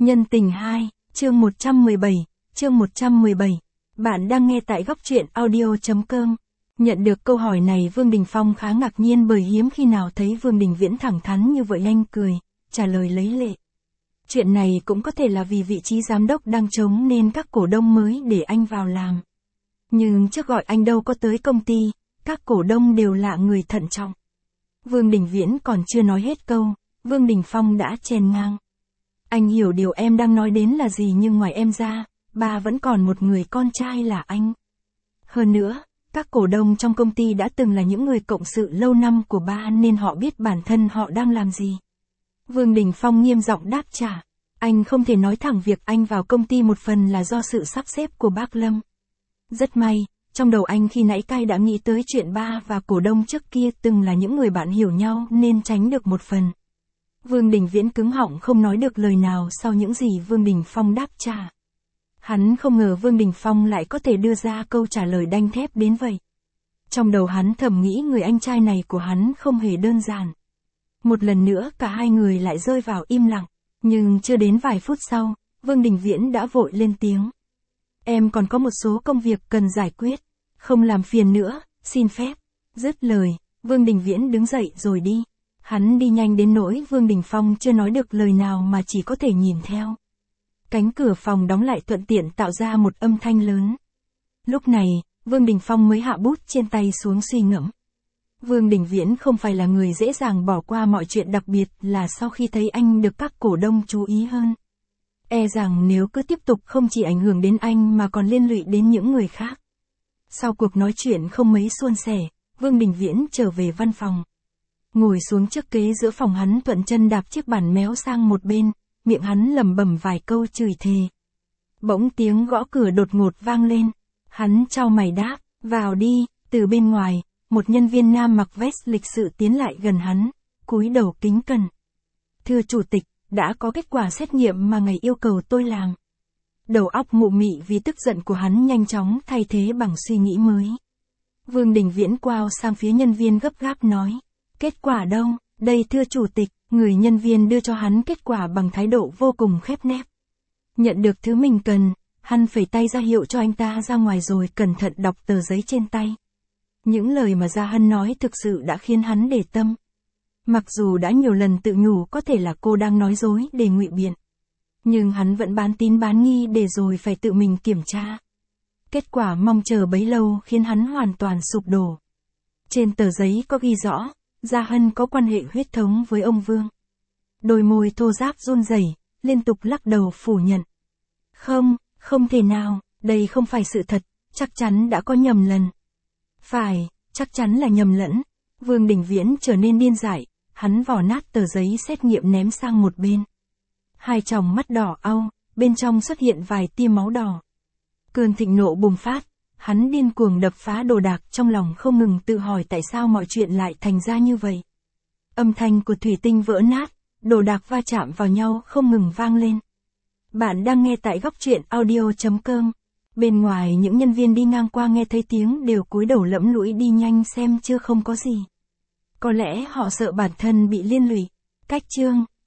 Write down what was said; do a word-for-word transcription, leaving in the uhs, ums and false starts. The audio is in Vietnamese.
Nhân tình hai, chương một trăm mười bảy, chương một trăm mười bảy. Bạn đang nghe tại góc truyện audio.com. Nhận được câu hỏi này Vương Đình Phong khá ngạc nhiên bởi hiếm khi nào thấy Vương Đình Viễn thẳng thắn như vậy. Anh cười, trả lời lấy lệ. Chuyện này cũng có thể là vì vị trí giám đốc đang trống nên các cổ đông mới để anh vào làm. Nhưng trước gọi anh đâu có tới công ty, các cổ đông đều là người thận trọng. Vương Đình Viễn còn chưa nói hết câu, Vương Đình Phong đã chèn ngang. Anh hiểu điều em đang nói đến là gì, nhưng ngoài em ra, ba vẫn còn một người con trai là anh. Hơn nữa, các cổ đông trong công ty đã từng là những người cộng sự lâu năm của ba nên họ biết bản thân họ đang làm gì. Vương Đình Phong nghiêm giọng đáp trả. Anh không thể nói thẳng việc anh vào công ty một phần là do sự sắp xếp của bác Lâm. Rất may, trong đầu anh khi nãy cai đã nghĩ tới chuyện ba và cổ đông trước kia từng là những người bạn hiểu nhau nên tránh được một phần. Vương Đình Viễn cứng họng không nói được lời nào sau những gì Vương Đình Phong đáp trả. Hắn không ngờ Vương Đình Phong lại có thể đưa ra câu trả lời đanh thép đến vậy. Trong đầu hắn thầm nghĩ người anh trai này của hắn không hề đơn giản. Một lần nữa cả hai người lại rơi vào im lặng, nhưng chưa đến vài phút sau, Vương Đình Viễn đã vội lên tiếng. Em còn có một số công việc cần giải quyết, không làm phiền nữa, xin phép. Dứt lời, Vương Đình Viễn đứng dậy rồi đi. Hắn đi nhanh đến nỗi Vương Đình Phong chưa nói được lời nào mà chỉ có thể nhìn theo. Cánh cửa phòng đóng lại thuận tiện tạo ra một âm thanh lớn. Lúc này, Vương Đình Phong mới hạ bút trên tay xuống suy ngẫm. Vương Đình Viễn không phải là người dễ dàng bỏ qua mọi chuyện, đặc biệt là sau khi thấy anh được các cổ đông chú ý hơn. E rằng nếu cứ tiếp tục không chỉ ảnh hưởng đến anh mà còn liên lụy đến những người khác. Sau cuộc nói chuyện không mấy suôn sẻ, Vương Đình Viễn trở về văn phòng. Ngồi xuống chiếc ghế giữa phòng, hắn thuận chân đạp chiếc bàn méo sang một bên, miệng hắn lẩm bẩm vài câu chửi thề. Bỗng tiếng gõ cửa đột ngột vang lên. Hắn chau mày đáp, vào đi. Từ bên ngoài, một nhân viên nam mặc vest lịch sự tiến lại gần hắn, cúi đầu kính cẩn. Thưa chủ tịch, đã có kết quả xét nghiệm mà ngài yêu cầu tôi làm. Đầu óc mụ mị vì tức giận của hắn nhanh chóng thay thế bằng suy nghĩ mới. Vương Đình Viễn quao sang phía nhân viên gấp gáp nói. Kết quả đâu? Đây thưa chủ tịch. Người nhân viên đưa cho hắn kết quả bằng thái độ vô cùng khép nép. Nhận được thứ mình cần, hắn phẩy tay ra hiệu cho anh ta ra ngoài rồi cẩn thận đọc tờ giấy trên tay. Những lời mà Gia Hân nói thực sự đã khiến hắn để tâm. Mặc dù đã nhiều lần tự nhủ có thể là cô đang nói dối để ngụy biện, nhưng hắn vẫn bán tín bán nghi để rồi phải tự mình kiểm tra. Kết quả mong chờ bấy lâu khiến hắn hoàn toàn sụp đổ. Trên tờ giấy có ghi rõ, Gia Hân có quan hệ huyết thống với ông Vương. Đôi môi thô ráp run rẩy, liên tục lắc đầu phủ nhận. Không, không thể nào, đây không phải sự thật, chắc chắn đã có nhầm lẫn. Phải, chắc chắn là nhầm lẫn. Vương Đình Viễn trở nên điên dại, hắn vò nát tờ giấy xét nghiệm ném sang một bên. Hai tròng mắt đỏ au, bên trong xuất hiện vài tia máu đỏ. Cơn thịnh nộ bùng phát, hắn điên cuồng đập phá đồ đạc, trong lòng không ngừng tự hỏi tại sao mọi chuyện lại thành ra như vậy. Âm thanh của thủy tinh vỡ nát, đồ đạc va chạm vào nhau không ngừng vang lên. Bạn đang nghe tại góc truyện audio.com. Bên ngoài những nhân viên đi ngang qua nghe thấy tiếng đều cúi đầu lẫm lũi đi nhanh xem chưa không có gì. Có lẽ họ sợ bản thân bị liên lụy. Cách chương